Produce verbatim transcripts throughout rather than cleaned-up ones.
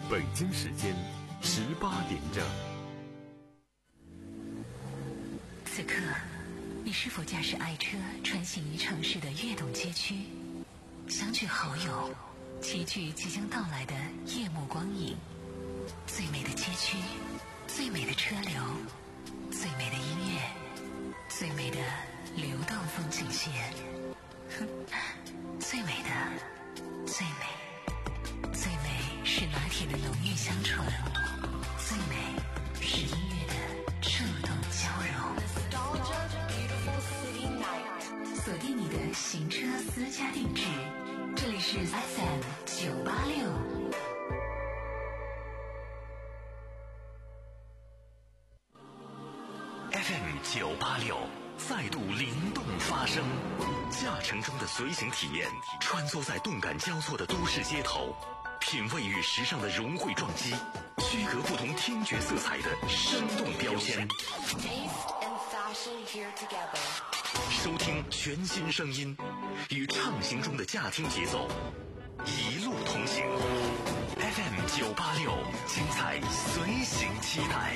北京时间十八点整。 此刻，你是否驾驶爱车穿行于城市的跃动街区，相聚好友，齐聚即将到来的夜幕光影？最美的街区，最美的车流，最美的音乐，最美的流动风景线，最美的，最美，最美是拿铁的浓郁香醇，最美是音乐的触动交融。锁定你的行车私家定制，这里是 F M 九八六。 F M 九八六再度灵动发声，驾乘中的随行体验，穿梭在动感交错的都市街头，品味与时尚的融汇撞击，区隔不同听觉色彩的生动标签。收听全新声音，与畅行中的驾听节奏，一路同行。F M 九八六，精彩随行期待。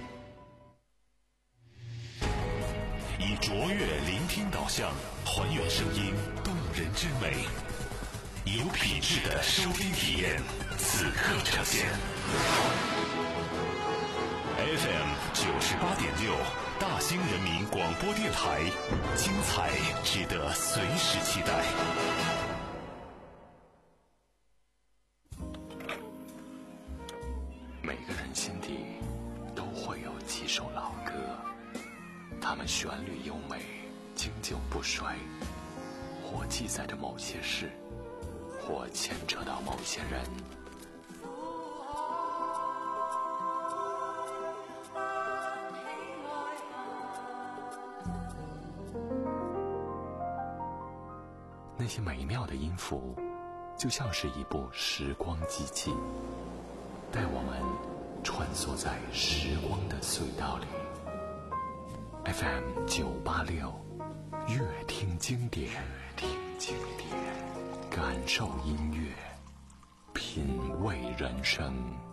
以卓越聆听导向，还原声音动人之美，有品质的收听体验，此刻呈现。F M 九十八点六，大兴人民广播电台，精彩值得随时期待。每个人心底都会有几首老歌，它们旋律优美，经久不衰，或记载着某些事，或牵扯到某些人。那些美妙的音符，就像是一部时光机器，带我们穿梭在时光的隧道里。F M 九八六，乐听经典，乐听经典，感受音乐，品味人生。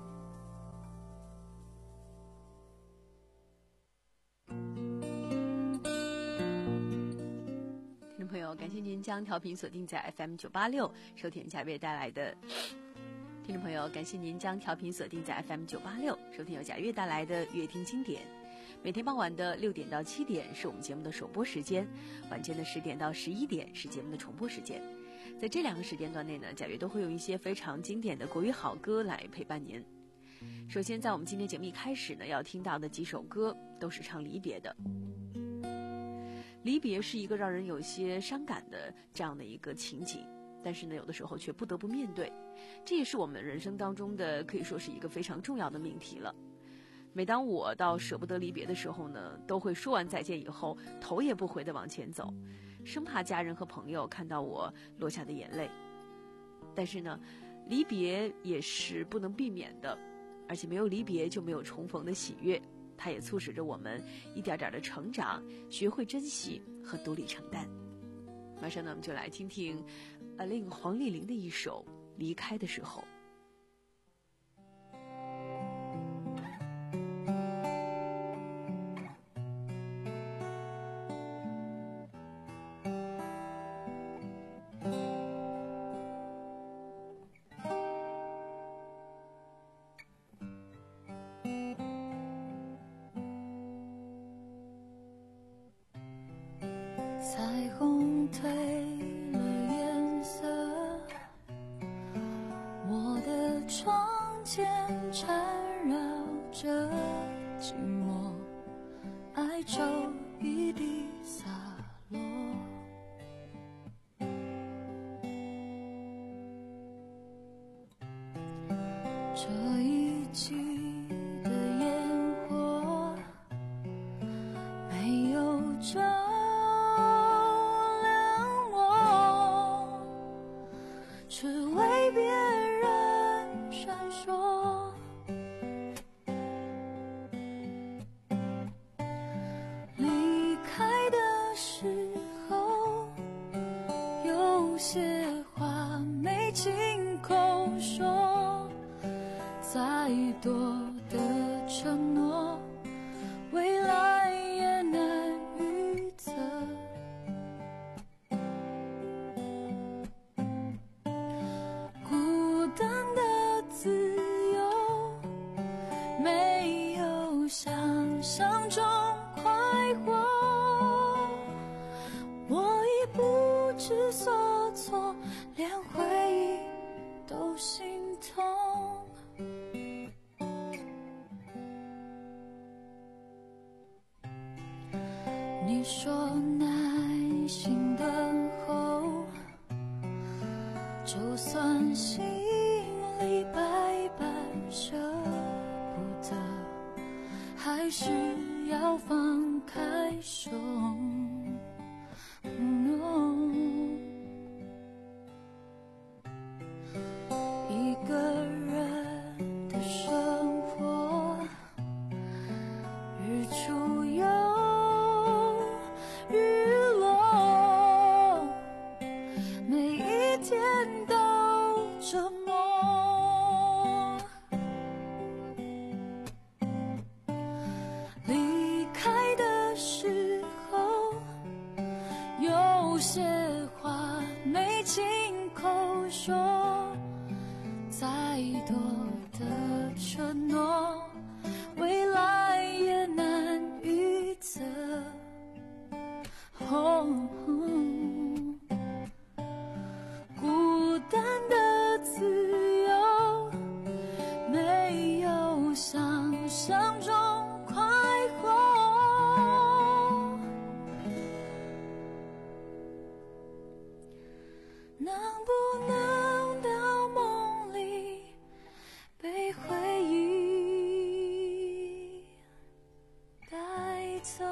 听众朋友，感谢您将调频锁定在 F M 九八六，收听贾月带来的。听众朋友，感谢您将调频锁定在 F M 九八六，收听由贾月带来的乐听经典。每天傍晚的六点到七点是我们节目的首播时间，晚间的十点到十一点是节目的重播时间。在这两个时间段内呢，贾月都会用一些非常经典的国语好歌来陪伴您。首先，在我们今天节目一开始呢，要听到的几首歌都是唱离别的。离别是一个让人有些伤感的这样的一个情景，但是呢，有的时候却不得不面对，这也是我们人生当中的可以说是一个非常重要的命题了。每当我到舍不得离别的时候呢，都会说完再见以后头也不回地往前走，生怕家人和朋友看到我落下的眼泪。但是呢，离别也是不能避免的，而且没有离别就没有重逢的喜悦，它也促使着我们一点点的成长，学会珍惜和独立承担。马上呢，我们就来听听呃，令黄丽玲的一首《离开的时候》。 彩虹褪了颜色，我的窗前缠绕着寂寞，哀愁一地洒落。这一季的烟火没有照亮我，只为别人闪烁。离开的时候，有些话没亲口说， 再多的承诺，未来也难预测。孤单的自由，没有想象中快活，我已不知所措，连回忆都心痛。你说耐心等候，就算心里百般舍不得，还是要放开手。No， 一个人的生活，日出有日落，每一天都折磨。离开的时候，有些话没亲口说，再多的承诺，未来也难预测。Oh, 孤单的自由，没有想象中快活，能不能到梦里被回忆带走？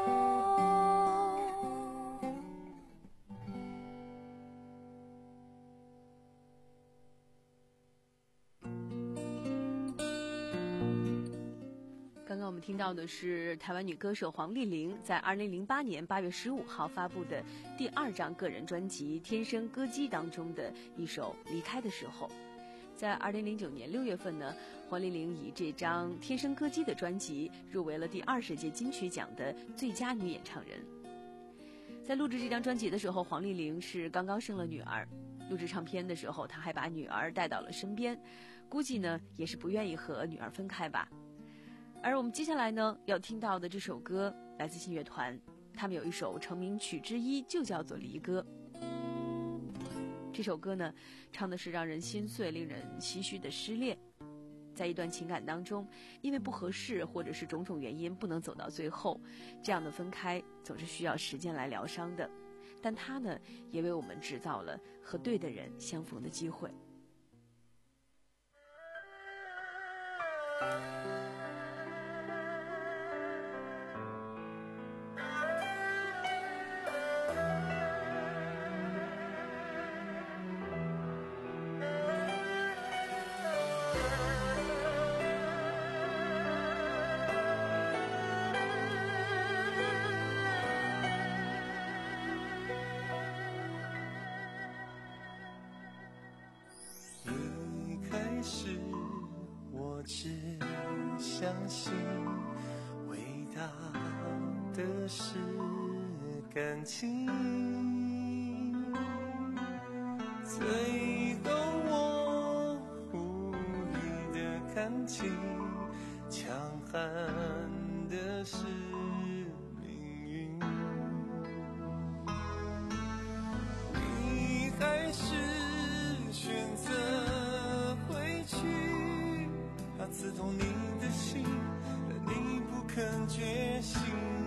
刚刚我们听到的是台湾女歌手黄丽玲在二零零八年八月十五号发布的第二张个人专辑《天生歌姬》当中的一首《离开的时候》。在二零零九年六月份呢，黄丽玲以这张《天生歌姬》的专辑入围了第二十届金曲奖的最佳女演唱人。在录制这张专辑的时候，黄丽玲是刚刚生了女儿，录制唱片的时候她还把女儿带到了身边，估计呢也是不愿意和女儿分开吧。而我们接下来呢要听到的这首歌来自信乐团，他们有一首成名曲之一就叫做《离歌》。这首歌呢唱的是让人心碎令人唏嘘的失恋，在一段情感当中，因为不合适或者是种种原因不能走到最后，这样的分开总是需要时间来疗伤的，但它呢也为我们制造了和对的人相逢的机会。 只相信伟大的是感情，最后我无力的看清，强悍的是命运，你还是选择回去，它刺痛你的心，但你不肯觉醒。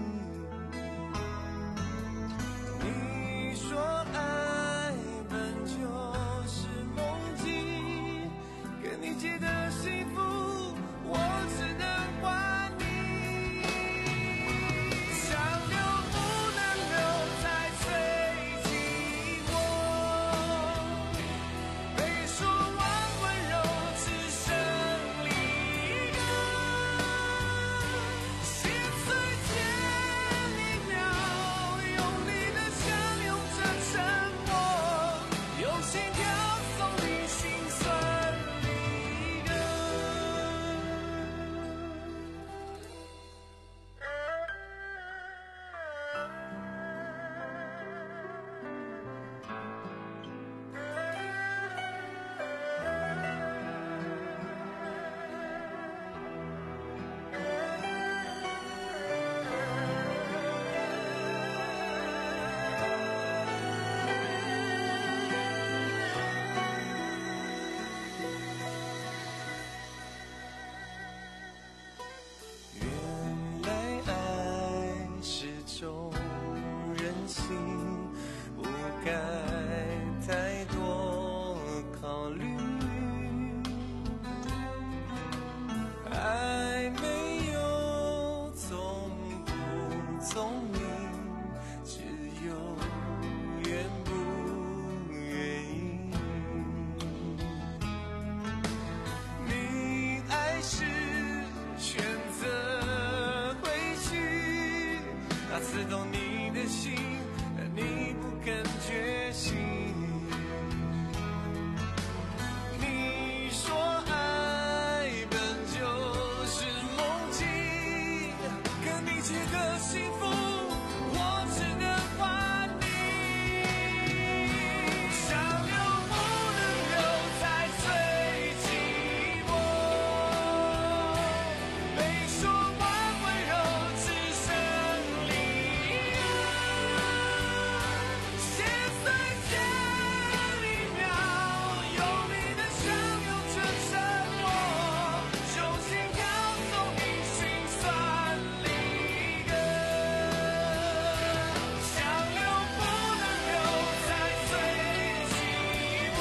你说爱本就是梦境，跟你借的幸福我只能还你，想留不能留才最寂寞，被说完温柔只剩离歌，心碎前刺痛你的心，但你不肯觉醒。你说爱本就是梦境，可你却的幸福我只能还你。想留不能留，才最寂寞。没说完温柔，只剩离人。现在前一秒，用力的相拥成沉默，重新要从你心酸离根。想留不能留，才最寂寞。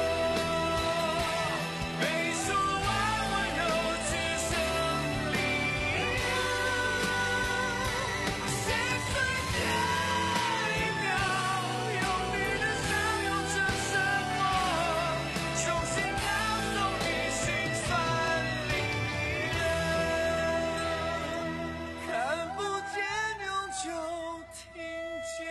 没说完温柔，只剩离人。现在前一秒，用力的相拥成沉默，重新要从你心酸离人。看不见，永久听见。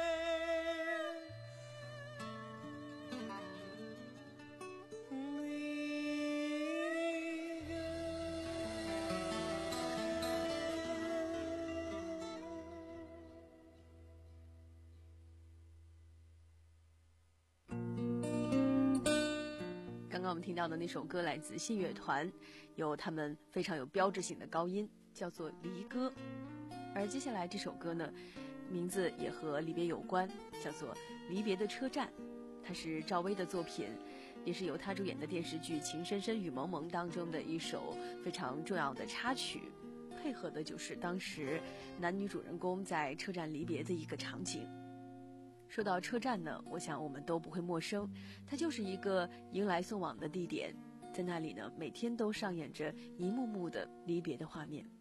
刚刚我们听到的那首歌来自信乐团，有他们非常有标志性的高音，叫做《离歌》。而接下来这首歌呢，名字也和离别有关，叫做《离别的车站》。它是赵薇的作品，也是由她主演的电视剧《情深深雨蒙蒙》当中的一首非常重要的插曲，配合的就是当时男女主人公在车站离别的一个场景。说到车站呢，我想我们都不会陌生，它就是一个迎来送往的地点，在那里呢，每天都上演着一幕幕的离别的画面。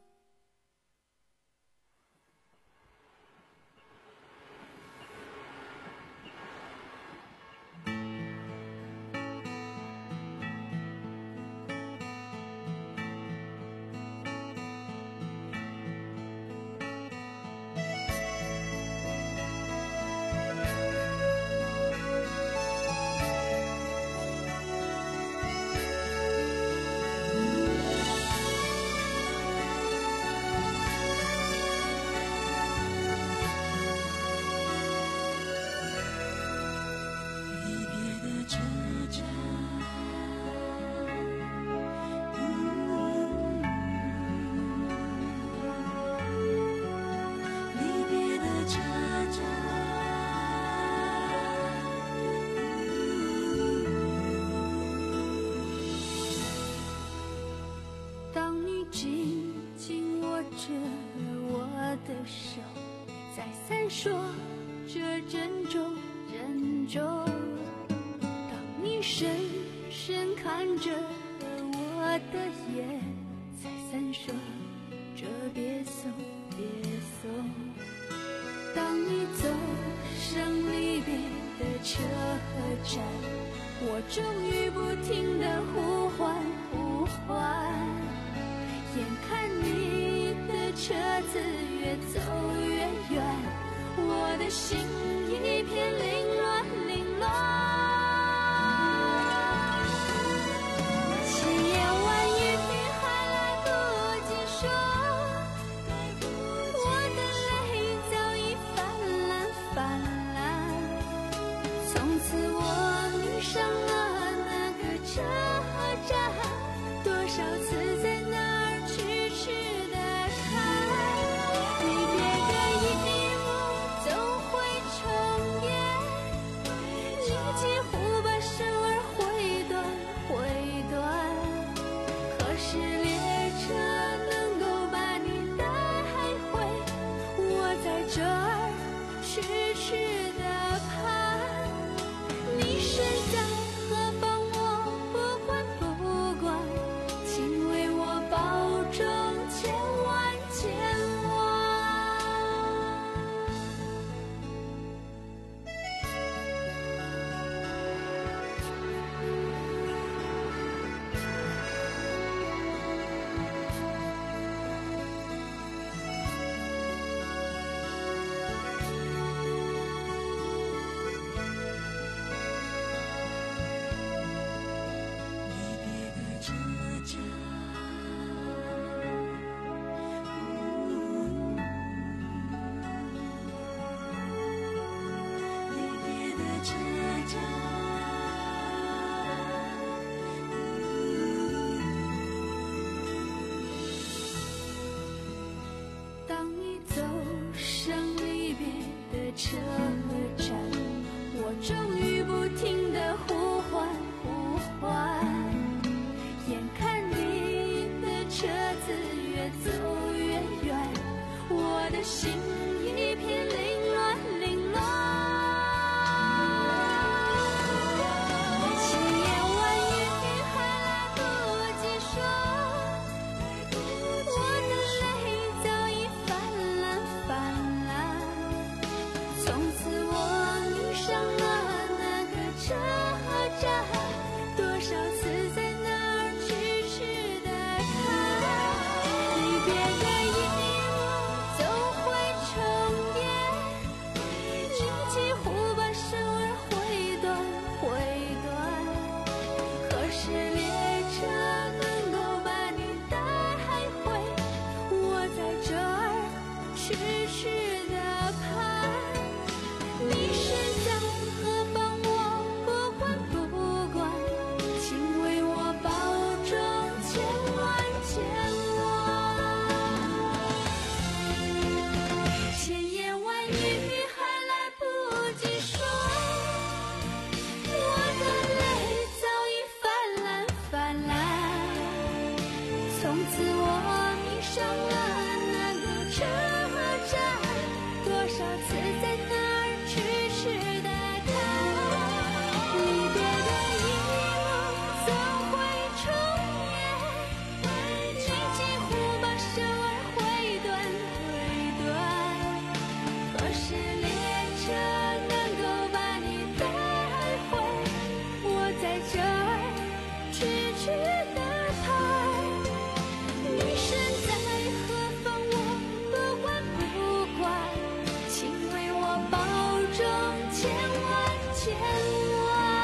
说着珍重珍重，当你深深看着我的眼，再三说着别送别送。当你走上离别的车站，我终于不停地呼唤呼唤，眼看你的车子越走越远，我的心一片凌乱凌乱。千言万语还来不及说，我的泪早已泛滥泛滥。从此我迷上了那个车站，多少次在那儿痴痴地看，离别的一幕总会重演，你几乎把生儿毁断毁断。可是列车能够把你带回，我在这儿痴痴地盼。你身在何方我不管不管，请为着，离别的车站。当你走上离别的车站，我终于不停地呼唤呼唤，眼看你的车子越走越远，我的心一片凌乱凌乱。千言万语还来不及说，我的泪早已泛滥泛滥。从此我迷上了那个车站，多少次在那儿痴痴地看。离别的一幕总会重演，你几乎把生儿毁断毁断。可是列车能够把你带回，我在这儿痴痴地盼。你身在何方我不管不管，请为我保重千万千万。千言万语还来不及说，我的泪早已泛滥泛滥。从此我迷上了那个车站，多少次在那儿痴痴地看。离别的一幕总会重演，你几乎把生儿毁断毁断。可是列车能够把你带回，我在这儿痴痴地盼。你身在何方我不管不管，请为我保重千万千万。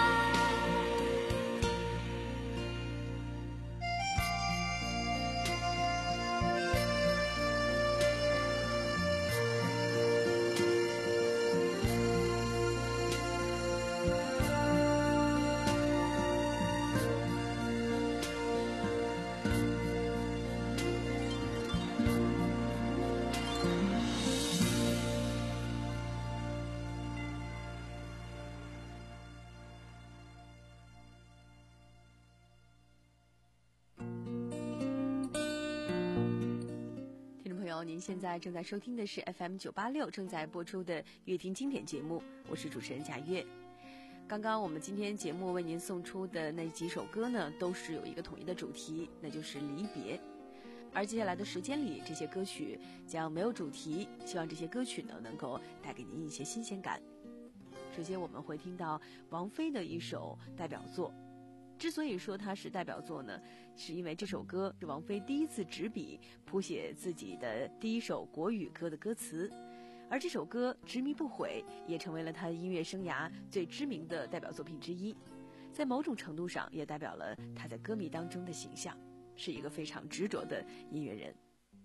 听众朋友，您现在正在收听的是 F M 九八六正在播出的乐听经典节目，我是主持人贾月。刚刚我们今天节目为您送出的那几首歌呢，都是有一个统一的主题，那就是离别。而接下来的时间里，这些歌曲将没有主题，希望这些歌曲呢能够带给您一些新鲜感。首先我们会听到王菲的一首代表作，之所以说它是代表作呢，是因为这首歌是王菲第一次执笔谱写自己的第一首国语歌的歌词，而这首歌《执迷不悔》也成为了她音乐生涯最知名的代表作品之一，在某种程度上也代表了她在歌迷当中的形象，是一个非常执着的音乐人。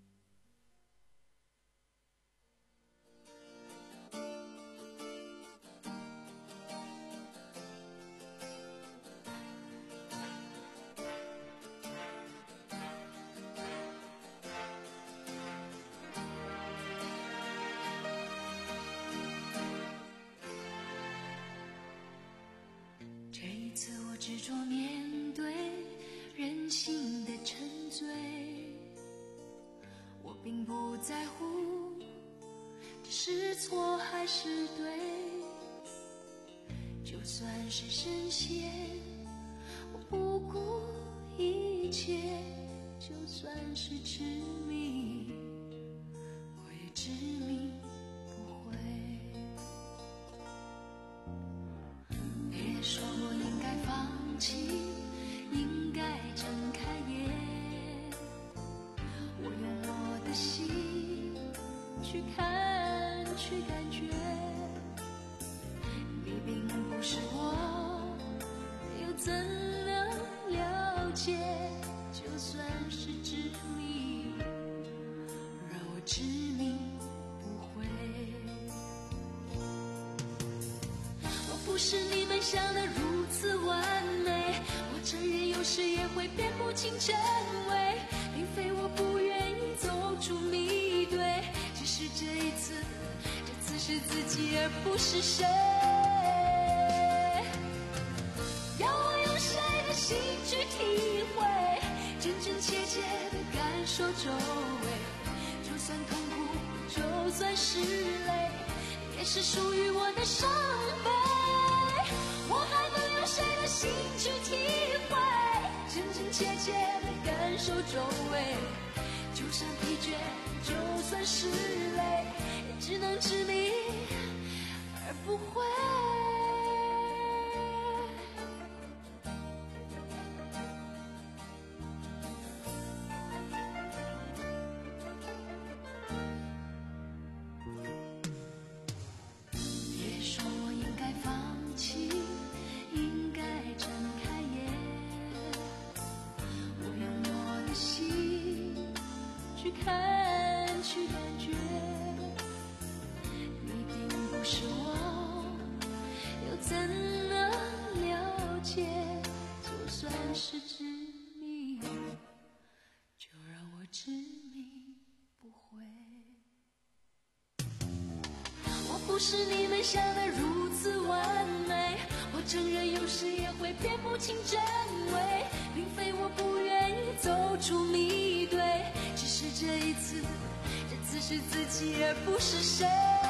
这一次我执着面对人性的沉醉，我并不在乎这是错还是对，就算是深陷，我不顾一切，就算是痴迷，我也执迷不悔。别说我应该放弃，应该睁开眼，我用我的心去看去感觉，你并不是我，又怎能了解？就是你们想的如此完美，我承认有时也会辨不清真伪，并非我不愿意走出迷堆，只是这一次，这次是自己而不是谁。要我用谁的心去体会，真真切切的感受周围，就算痛苦，就算是泪，也是属于我的伤悲。我还能用谁的心去体会，真真切切的感受周围，就算疲倦，就算是累，也只能执迷而不悔。看，去感觉，你并不是我，又怎能了解？就算是执迷，就让我执迷不悔。我不是你们想的如此完美，我承认有时也会辨不清真伪，并非我不愿意走出迷堆，只是这一次，这次是自己而不是谁。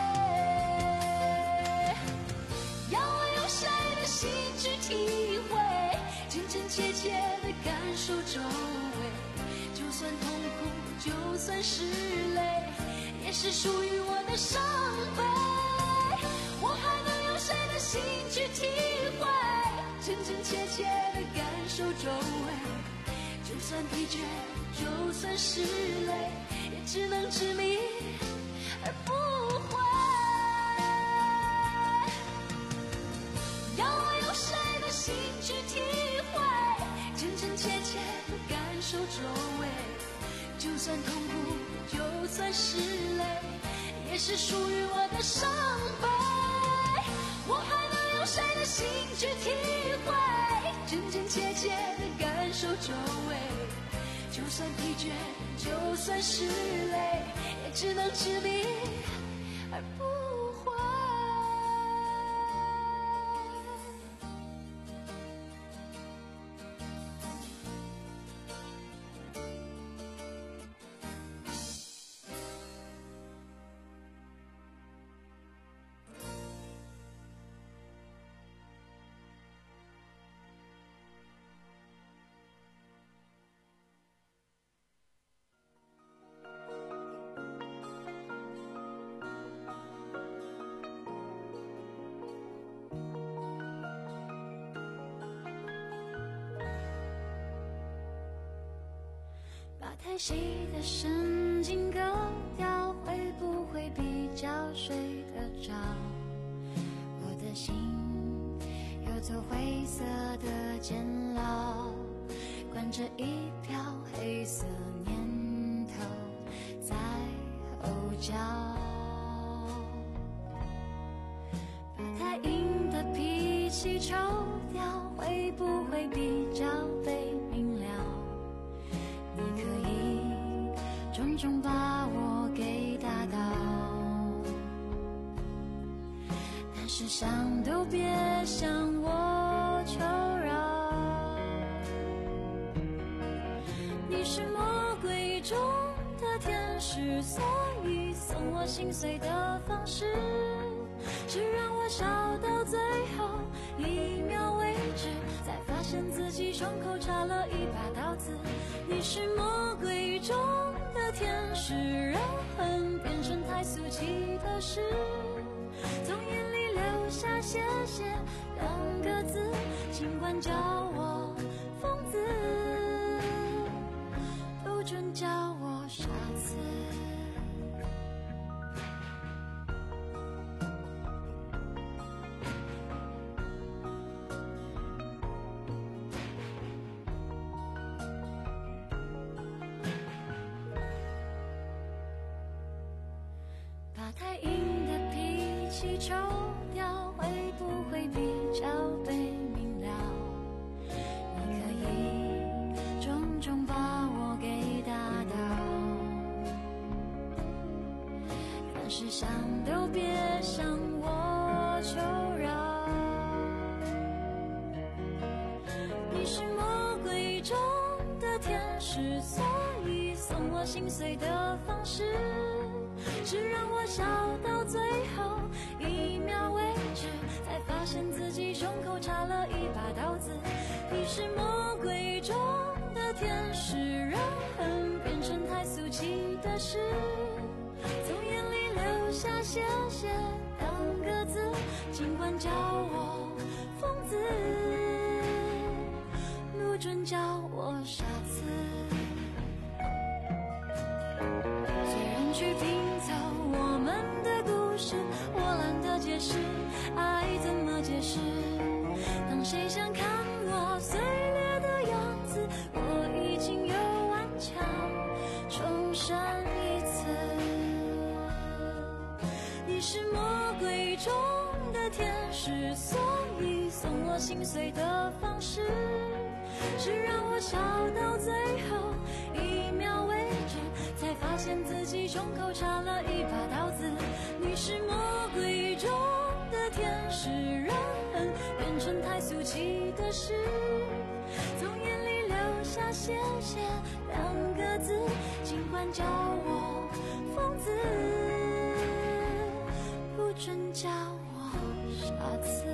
要我用谁的心去体会，真真切切的感受周围，就算痛苦，就算是泪，也是属于我的伤悲。我还能用谁的心去体会，真真切切的感受周围，就算疲倦，就算是累，也只能执迷而不悔。要我用谁的心去体会，真真切切的感受周围，就算痛苦，就算是累，也是属于我的伤悲。我还能用谁的心去体会，真真切切的感受周围，就算疲倦，就算是累，也只能执迷而不悔。把太细的神经割掉，会不会比较睡得着？我的心有座灰色的监牢，关着一条黑色念头在后脚。把太硬的脾气抽掉，会不会比较被明了？你可以重重把我给打倒，但是想都别向我求饶。你是魔鬼中的天使，所以送我心碎的方式是让我笑到最后一秒为止，才发现自己胸口插了一把刀子。你是魔鬼中的天使，让恨变成太俗气的事，从眼里流下谢谢两个字，尽管叫我疯子，不准叫我傻子。把太硬的脾气抽掉，会不会比想都别向我求饶。你是魔鬼中的天使，所以送我心碎的方式是让我笑到最后一秒为止，才发现自己胸口插了一把刀子。你是魔鬼中的天使，让恨变成太俗气的事，从眼里流下谢谢两个字，尽管叫我疯子，不准叫我傻子。虽然去拼凑我们的故事，我懒得解释爱怎么解释。当谁想看我碎裂的样子，我已经有顽强重生一次。你是魔鬼中的天使，所以送我心碎的方式是让我笑到最后一秒为止，才发现自己胸口插了一把刀子。你是魔鬼中的天使，让恨变成太俗气的事，从眼里流下谢谢两个字，尽管叫我疯子，不准叫我傻子。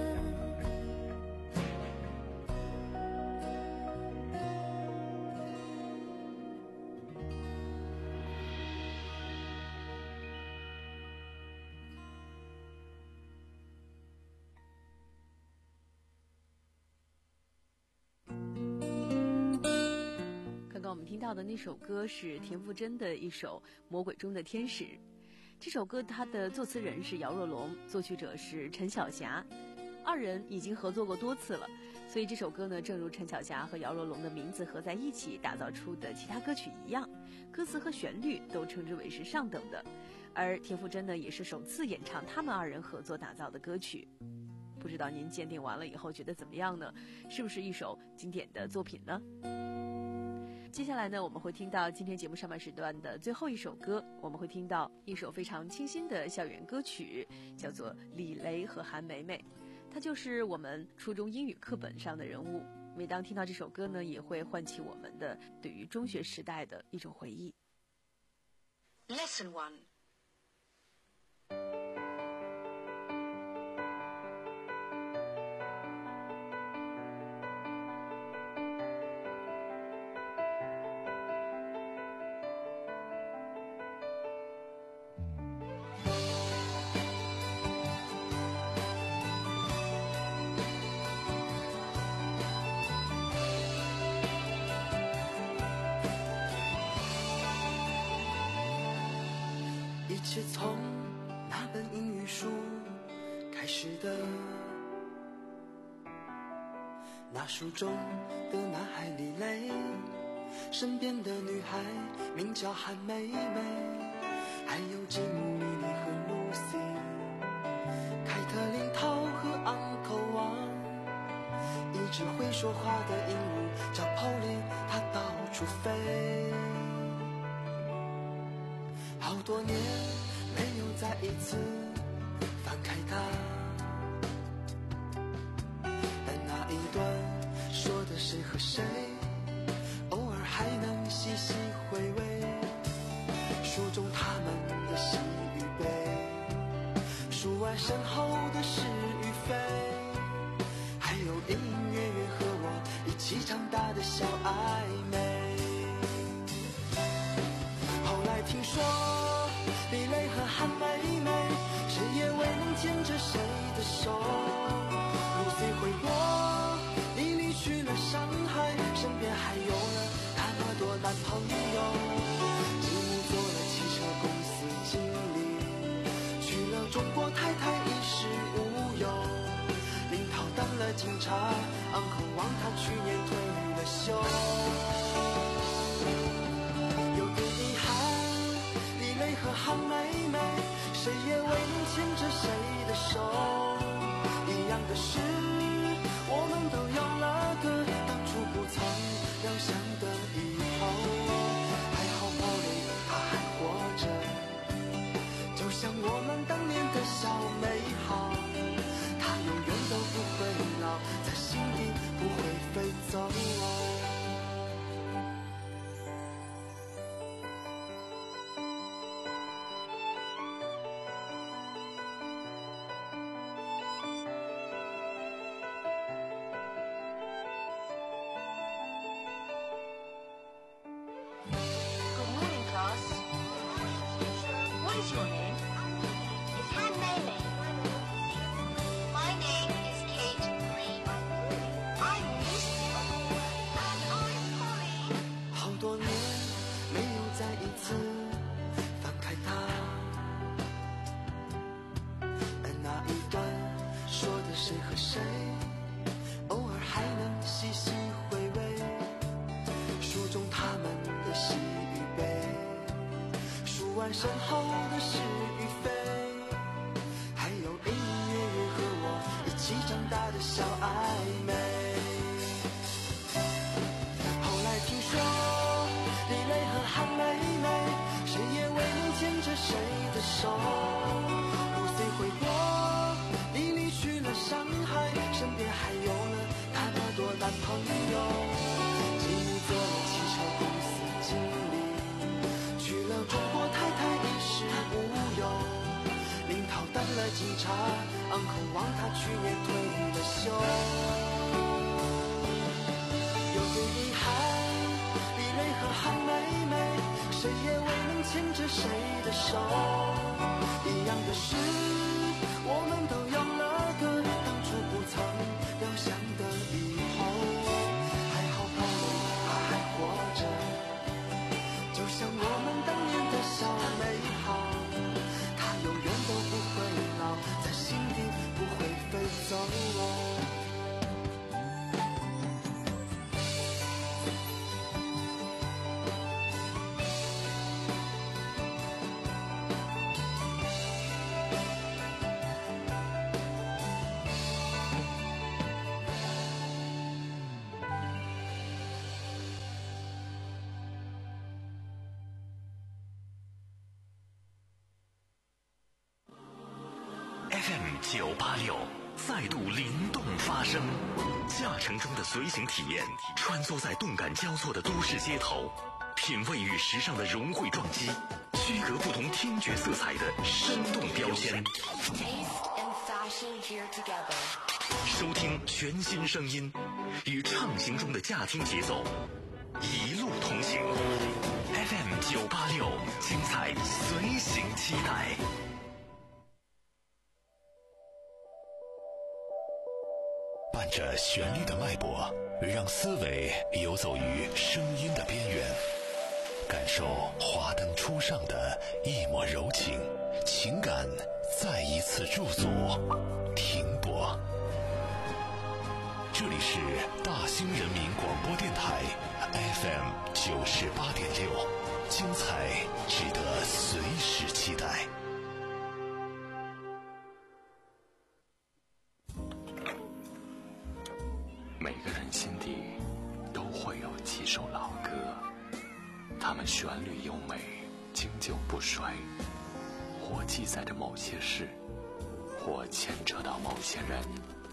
刚刚我们听到的那首歌是田馥甄的一首《魔鬼中的天使》。这首歌它的作词人是姚若龙，作曲者是陈晓霞，二人已经合作过多次了，所以这首歌呢，正如陈晓霞和姚若龙的名字合在一起打造出的其他歌曲一样，歌词和旋律都称之为是上等的。而田馥甄呢，也是首次演唱他们二人合作打造的歌曲。不知道您鉴定完了以后觉得怎么样呢？是不是一首经典的作品呢？接下来呢，我们会听到今天节目上半时段的最后一首歌，我们会听到一首非常清新的校园歌曲，叫做李雷和韩梅梅。她就是我们初中英语课本上的人物，每当听到这首歌呢，也会唤起我们的对于中学时代的一种回忆。 Lesson one. 是从那本英语书开始的，那书中的男孩李雷，身边的女孩名叫韩梅梅，还有吉姆、米莉和露西，凯特琳、涛和昂口王，一只会说话的鹦鹉叫 Polly， 它到处飞。好多年没有再一次翻开它，但那一段说的谁和谁，偶尔还能细细回味。书中他们的喜与悲，书外身后的是与非，还有隐隐约约和我一起长大的小暧昧。后来听说李雷和韩梅梅，谁也未能牵着谁的手。露西回国，你离去了上海，身边还有了那么多男朋友。吉姆做了汽车公司经理，娶了中国太太衣食无忧。林涛当了警察，昂口王他去年退了休。和韩梅梅，谁也未能牵着谁的手。 What's your name? It's Han Mei. My name is Kate Green. I'm Lucy. And I'm Polly. 好多年没有再一次翻开它，而那一段说的谁和谁，偶尔还能细细回味，书中他们的喜与悲，数完身后的是与非，还有隐隐约约和我一起长大的小暧昧。后来听说李雷和韩梅梅，谁也未能牵着谁的手。Lucy 回国，你离去了上海，身边还有了她那朵男朋友。吉米做了汽车公司经理，娶了中国太太衣食无忧。林涛当了警察，uncle王他去年退了休。有点遗憾，李雷和韩梅梅，谁也未能牵着谁的手。一样的是，我们都有了个当初不曾料想的以后。还好保罗他还活着，就像我们当年的小美好，他永远都不会老，在心底不会飞走。 F M 九八六再度灵动发声，驾乘中的随行体验，穿梭在动感交错的都市街头，品味与时尚的融汇撞击，区隔不同听觉色彩的生动标签。 Taste and fashion here together. 收听全新声音，与畅行中的驾听节奏，一路同行。F M 九八六，精彩随行期待。 伴着旋律的脉搏，让思维游走于声音的边缘，感受华灯初上的一抹柔情，情感再一次驻足停泊。这里是大兴人民广播电台 F M 九十八点六，精彩值得随时期待。 每个人心底都会有几首老歌，它们旋律优美，经久不衰，或记载着某些事，或牵扯到某些人。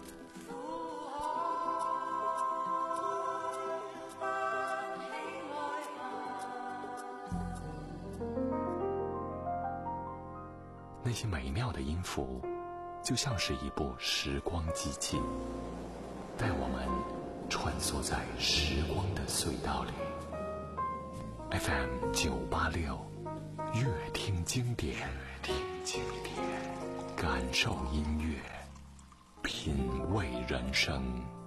那些美妙的音符，就像是一部时光机器，带我们穿梭在时光的隧道里。 F M 九八六，乐听经典，乐听经典，感受音乐，品味人生。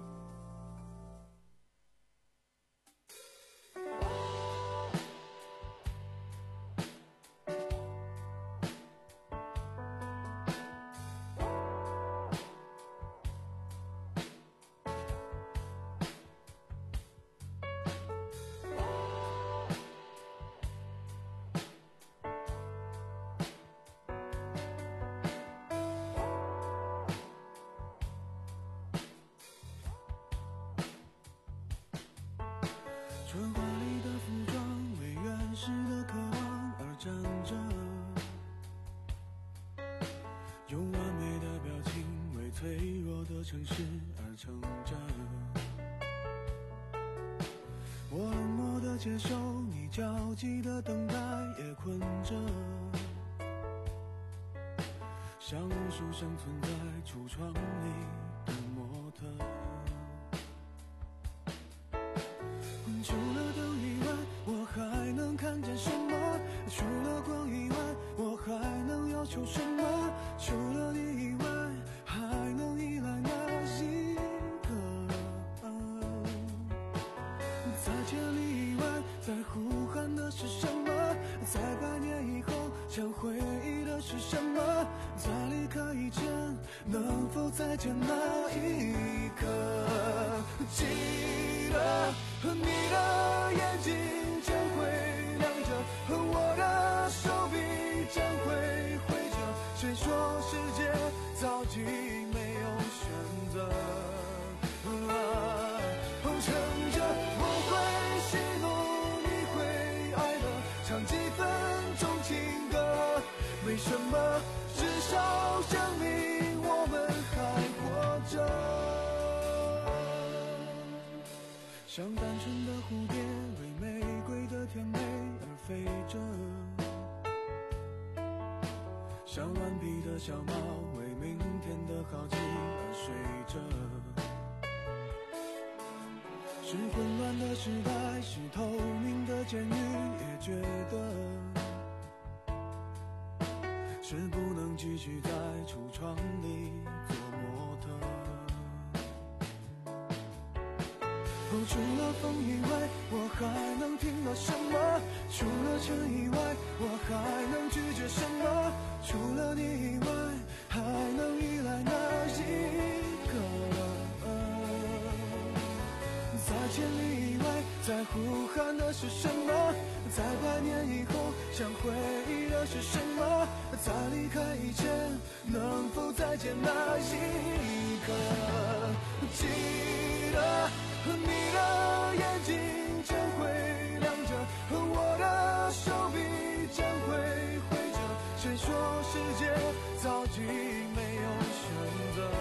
春花里的服装为原始的渴望而站着，用完美的表情为脆弱的城市而撑着。我冷漠的接受你焦急的等待，也困着，像无数生存在橱窗里的模特。除了灯以外，我还能看见什么？除了光以外，我还能千里以外，在呼喊的是什么？在百年以后，想回忆的是什么？在离开以前，能否再见那一刻？记得和你的眼睛将会亮着，和我的手臂将会挥着。谁说世界早已没有选择？乘着我会喜怒，你会哀乐，唱几分钟情歌，没什么，至少证明我们还活着。像单纯的蝴蝶，为玫瑰的甜美而飞着，像顽皮的小猫，为明天的好奇而睡着。是混乱的时代，是透明的监狱，也觉得是不能继续在橱窗里做模特。哦，除了风以外，我还能听到什么？除了尘以外，我还能拒绝什么？除了你以外，还能依赖哪一个？在千里以外，在呼喊的是什么？在百年以后，想回忆的是什么？在离开以前，能否再见那一刻？记得和你的眼睛将会亮着，和我的手臂将会挥着。谁说世界早已没有选择？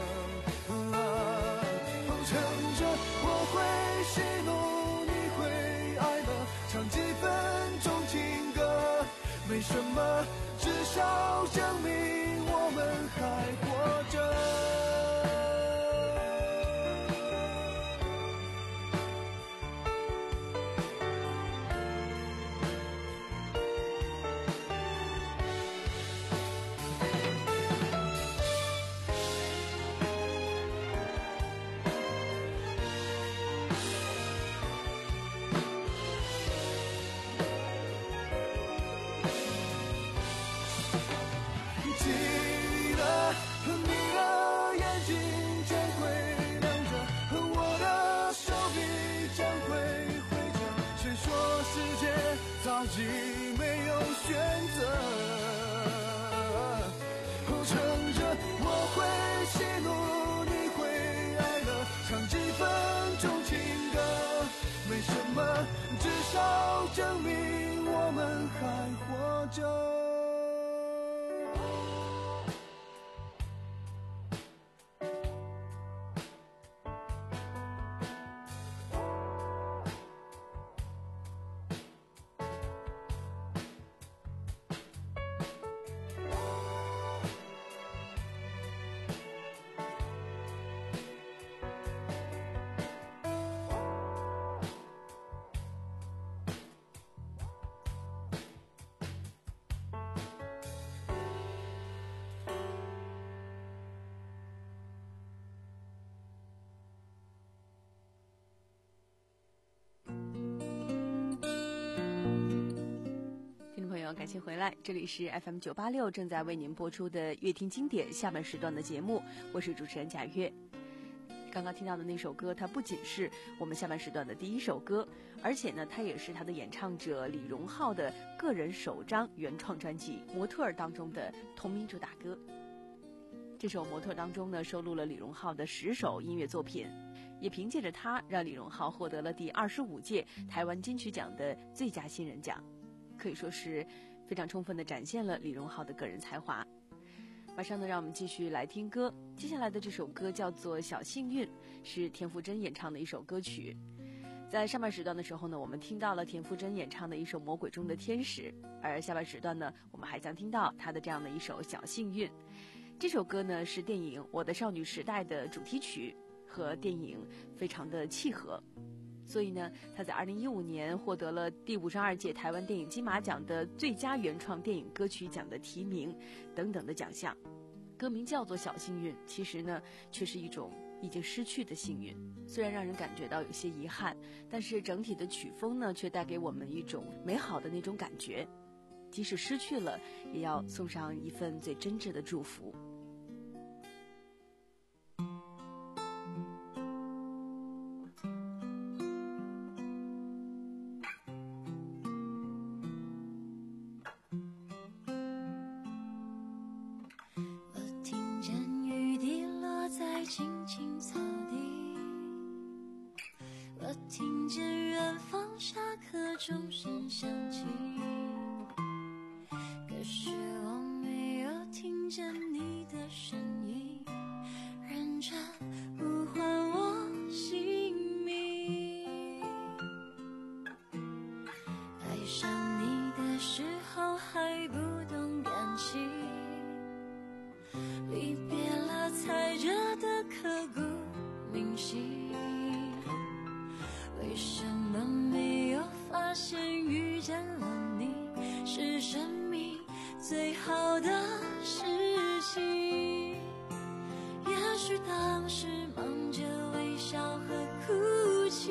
乘着我会喜怒，你会哀乐，唱几分钟情歌，没什么，至少证明我们还活着。早已没有选择，乘着我会喜怒，你会哀乐，唱几分钟情歌，没什么，至少证明我们还活着。 感谢回来，这里是 F M 九八六正在为您播出的乐听经典下半时段的节目，我是主持人贾月。刚刚听到的那首歌，它不仅是我们下半时段的第一首歌，而且呢，它也是他的演唱者李荣浩的个人首张原创专辑《模特儿》当中的同名主打歌。这首《模特儿》当中呢，收录了李荣浩的十首音乐作品，也凭借着它，让李荣浩获得了第二十五届台湾金曲奖的最佳新人奖，可以说是非常充分地展现了李荣浩的个人才华。马上呢，让我们继续来听歌。接下来的这首歌叫做《小幸运》，是田馥甄演唱的一首歌曲。在上半时段的时候呢，我们听到了田馥甄演唱的一首《魔鬼中的天使》，而下半时段呢，我们还将听到她的这样的一首《小幸运》。这首歌呢，是电影《我的少女时代》的主题曲，和电影非常的契合。所以呢，他在二零一五年获得了第五十二届台湾电影金马奖的最佳原创电影歌曲奖的提名等等的奖项。歌名叫做《小幸运》，其实呢却是一种已经失去的幸运。虽然让人感觉到有些遗憾，但是整体的曲风呢，却带给我们一种美好的那种感觉。即使失去了，也要送上一份最真挚的祝福。 听见远方下课钟声响起，可是我没有听见你的声音，认真呼唤我姓名。爱上你的时候还不懂感情，离别了才觉得刻骨铭心。为什么没有发现遇见了你是生命最好的事情？也许当时忙着微笑和哭泣，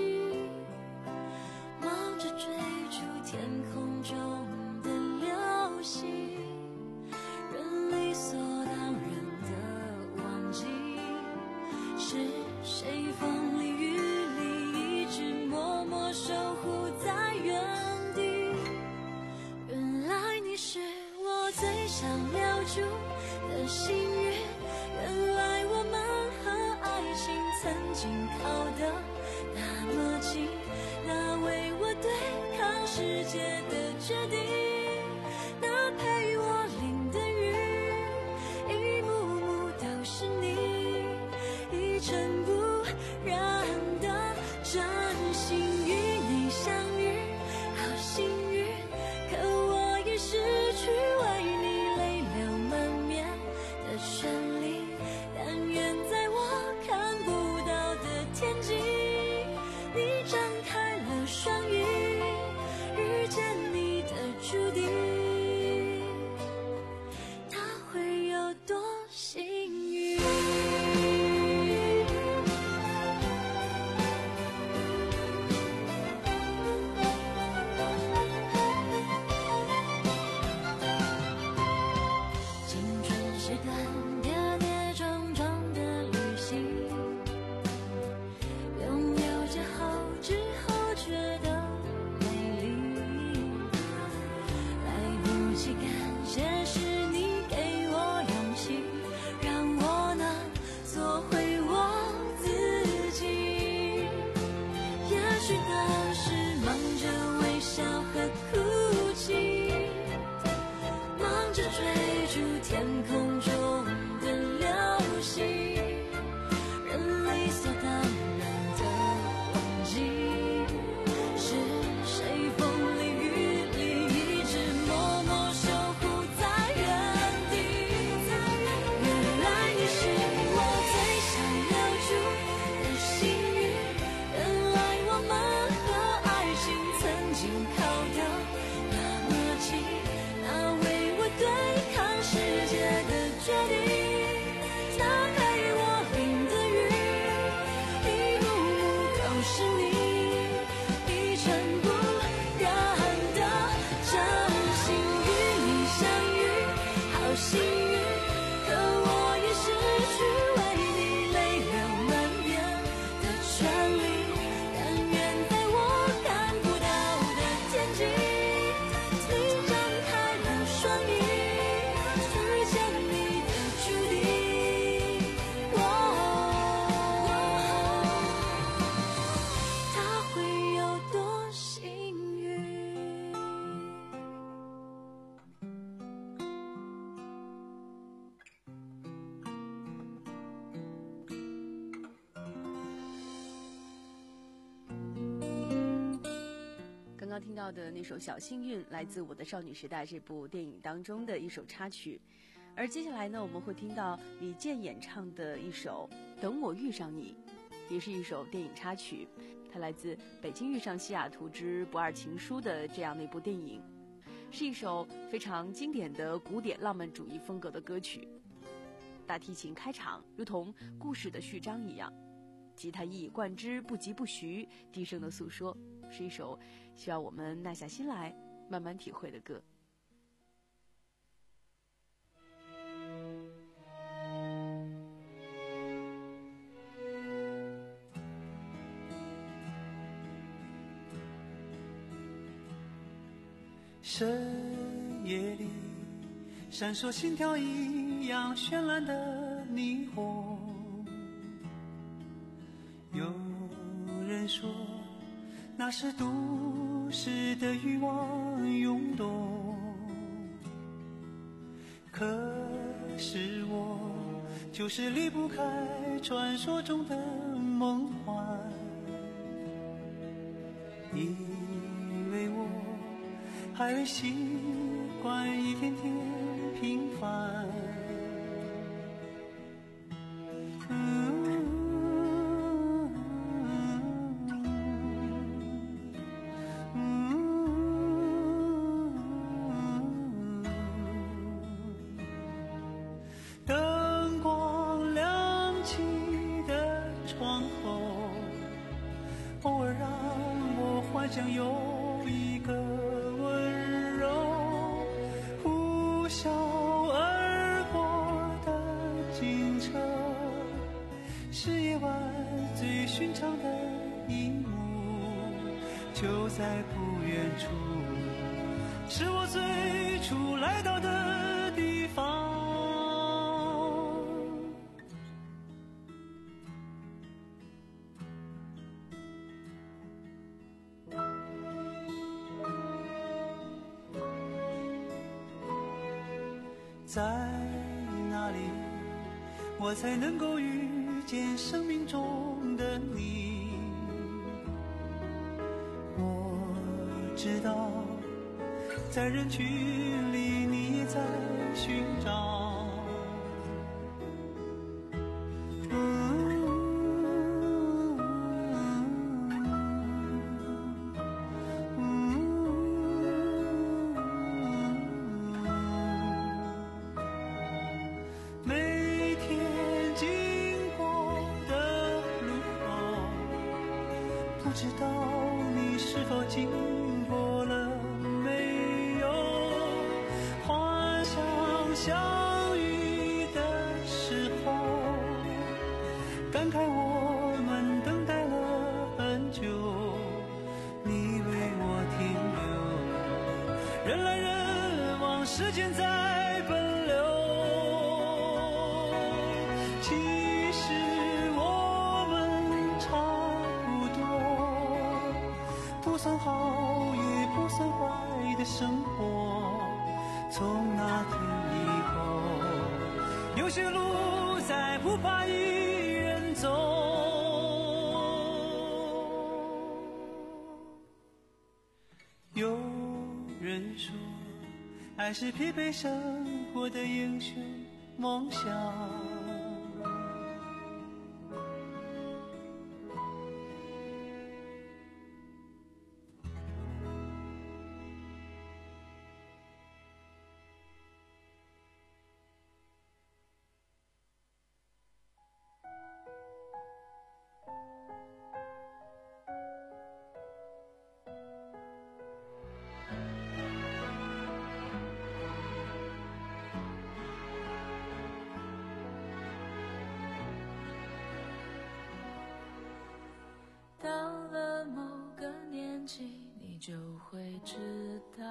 忙着追逐天空中的流星，人理所当然的忘记是谁风里雨里一直默默守护在原地。原来你是我最想留住的幸运，原来我们和爱情曾经靠得那么近，那为我对抗世界的决定，那陪我淋的雨，一幕幕都是你，一尘不染的真心与你相遇，好幸运，可我已失去为你泪流满面的权利，但愿在我看不到的天际，你张开了双翼，遇见你的注定，他会有多幸运？青春是段跌跌撞撞的旅行，拥有之后之后觉得美丽，来不及感谢是你给我勇气，让我能做回我自己。也许当时忙着微笑和哭泣，忙着追逐天空中的流星，人理所当然的忘记是谁风里雨里一直默默守护在原地。原来你是我最想留住的幸运，原来我们和爱情曾经靠得那么近，那为我对抗世界的决定，那陪我淋的雨，一幕幕都是你，一尘不染的真心与你相遇，好幸运，可我已失去为你泪流满面的权利，但愿在我看不到的天际，你张开了双翼，遇见你的注定。他会有多幸运？ 刚刚听到的那首《小幸运》来自《我的少女时代》这部电影当中的一首插曲，而接下来呢，我们会听到李健演唱的一首《等我遇上你》，也是一首电影插曲，它来自《北京遇上西雅图之不二情书》的这样的一部电影，是一首非常经典的古典浪漫主义风格的歌曲。 大提琴开场，如同故事的序章一样，吉他一以贯之，不疾不徐，低声的诉说，是一首需要我们耐下心来慢慢体会的歌。 深夜里闪烁心跳一样绚烂的霓虹，有人说那是都市的欲望涌动，可是我就是离不开传说中的梦幻，因为我还未习惯一天天平凡。灯光亮起的窗口，偶尔让我幻想有一个温柔呼啸而过的警车，是夜晚最寻常的一幕，就在不远处，是我最初来到的地方。在哪里我才能够遇见生命中的你？我知道在人群里你也在寻找，不知道你是否经过了没有，幻想相遇的时候，感慨我们等待了很久，你为我停留，人来人往，时间在奔流，其实我们差不算好也不算坏的生活，从那天以后，有些路再不怕一人走。有人说爱是疲惫生活的英雄梦想， 到了某个年纪，你就会知道，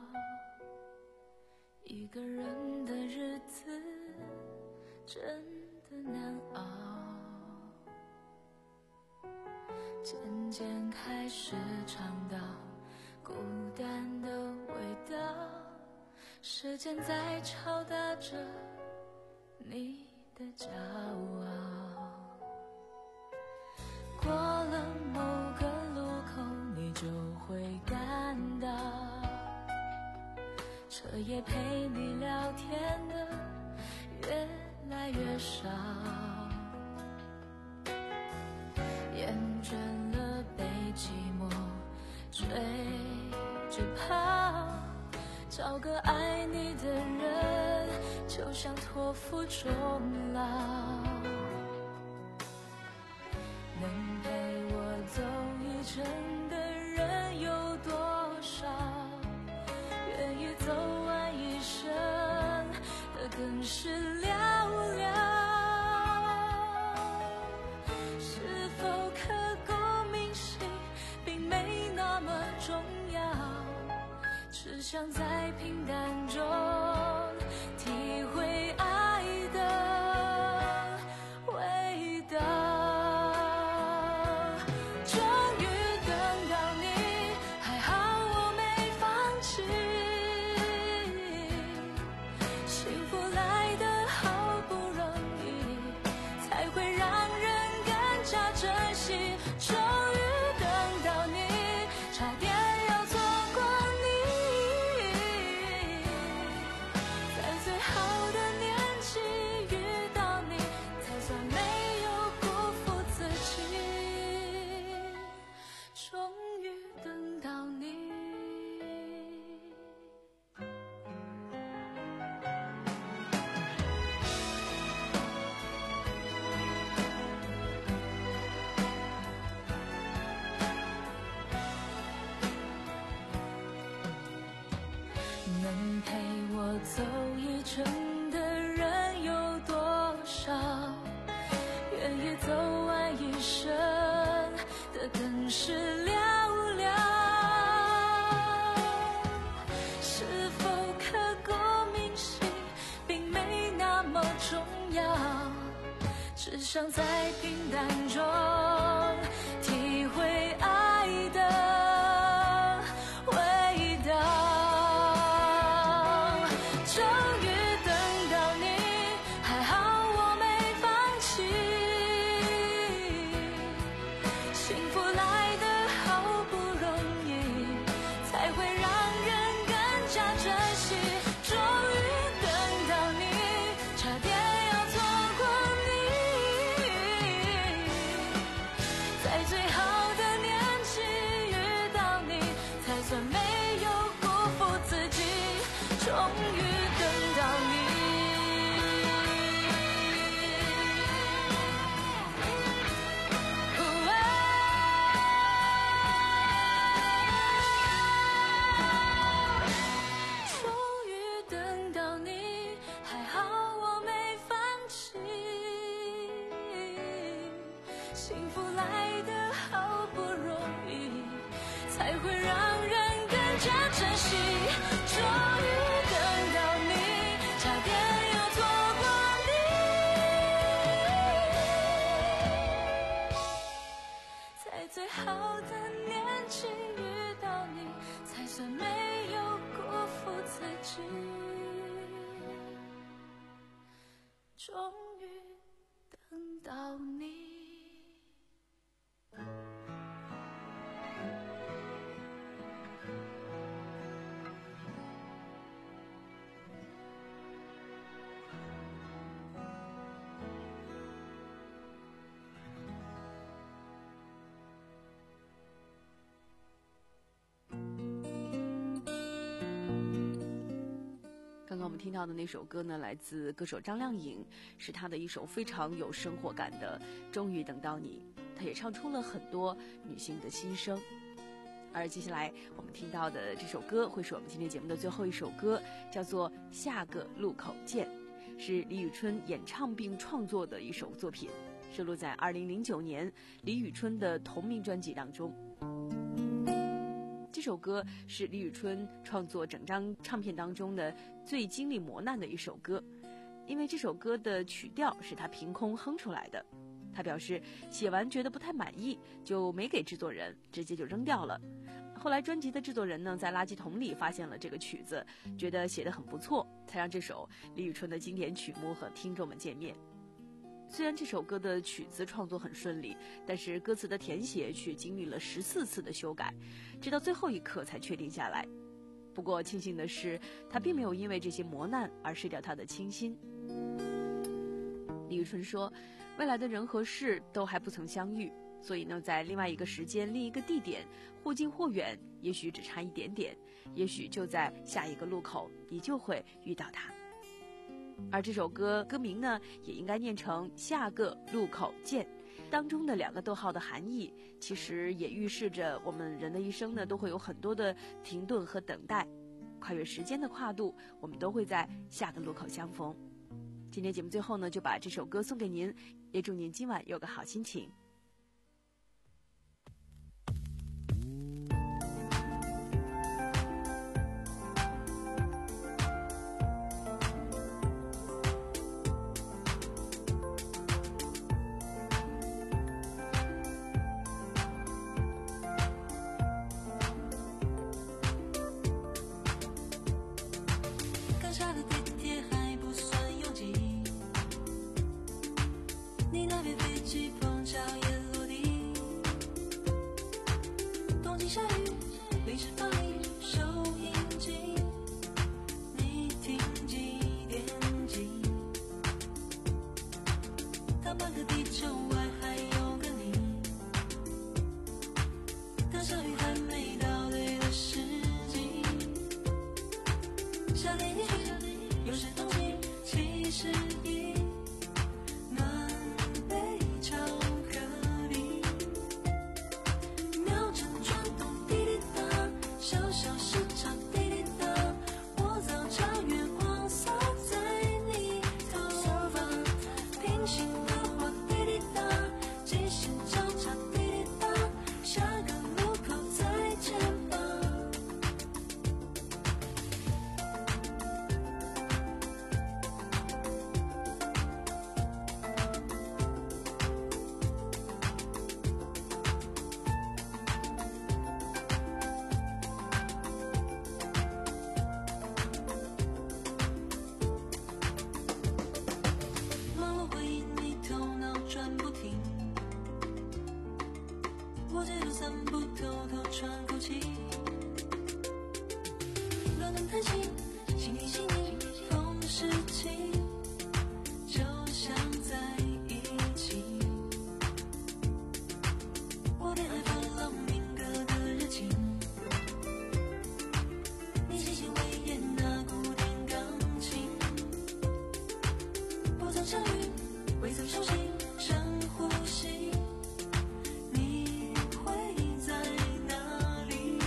一个人的日子真的难熬。渐渐开始尝到孤单的味道，时间在敲打着你的骄傲。过了某个路口，你就会感到彻夜陪你聊天的越来越少，厌倦了被寂寞追着跑，找个爱你的人， 就像托付终老。能陪我走一程的人有多少？愿意走完一生的更是寥寥。是否刻骨铭心并没那么重要，只想在平淡中体会爱的味道。终于等到你，还好我没放弃。幸福来得好不容易，才会让人更加珍惜。终于等到你，差点要错过你。在最好的年纪遇到你，才算没有辜负自己。终于等到你。能陪我走一程的人有多少？愿意走完一生的更是寥寥。是否刻骨铭心并没那么重要，只想在平淡中体会爱的味道。终于等到你，还好我没放弃。幸福来得好不容易，才会让人更加珍惜。终于等到你，差点要错过你。在最好的年纪遇到你，才算没有辜负自己。终于等到你。终于等到你，还好我没放弃。幸福来得好不容易，才会让人更加珍惜。终于等到你，差点要错过你。在最好的年纪遇到你，才算没有辜负自己。终于等到你。 刚刚我们听到的那首歌呢，来自歌手张靓颖，是她的一首非常有生活感的《终于等到你》，她也唱出了很多女性的心声。而接下来我们听到的这首歌，会是我们今天节目的最后一首歌，叫做《下个路口见》，是李宇春演唱并创作的一首作品，收录在二零零九年李宇春的同名专辑当中。这首歌是李宇春创作整张唱片当中的最经历磨难的一首歌，因为这首歌的曲调是他凭空哼出来的。他表示写完觉得不太满意，就没给制作人，直接就扔掉了。后来专辑的制作人呢，在垃圾桶里发现了这个曲子，觉得写得很不错，才让这首李宇春的经典曲目和听众们见面。虽然这首歌的曲子创作很顺利，但是歌词的填写却经历了十四次的修改，直到最后一刻才确定下来。不过庆幸的是，他并没有因为这些磨难而失掉他的清新。李宇春说，未来的人和事都还不曾相遇，所以呢，在另外一个时间、另一个地点，或近或远，也许只差一点点，也许就在下一个路口，你就会遇到他。 而这首歌歌名呢，也应该念成下个路口见。当中的两个逗号的含义，其实也预示着我们人的一生呢，都会有很多的停顿和等待，跨越时间的跨度，我们都会在下个路口相逢。今天节目最后呢，就把这首歌送给您，也祝您今晚有个好心情。 刚下的地铁还不算拥挤，你那边飞机碰巧也落地。东京下雨，临时放映收音机，你听几点几？当半个地球外还有个你，当小雨还没到对的时机。夏天一去，又是冬季，七十一，暖杯巧克力，秒针转动滴滴答，小小时差滴滴答，我早茶月光洒在你头发，平行的话滴滴答，极限交叉滴滴答，下个路口再见吧。忙碌回忆，你头脑转不停，我街头散步，偷偷喘口气，乱乱叹息，心里细腻，同时期，就像在一起。我偏爱发朗明哥的热情，你细细微演那古典钢琴，不曾相遇，未曾熟悉，深呼吸，你会在哪里？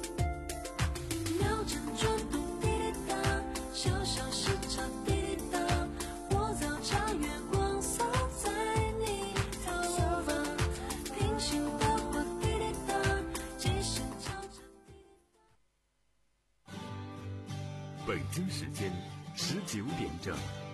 秒针转动滴滴答，小小时差滴滴答，我早茶月光洒在你头发，平行的话滴滴答，极限交叉滴滴答。 北京时间十九点整。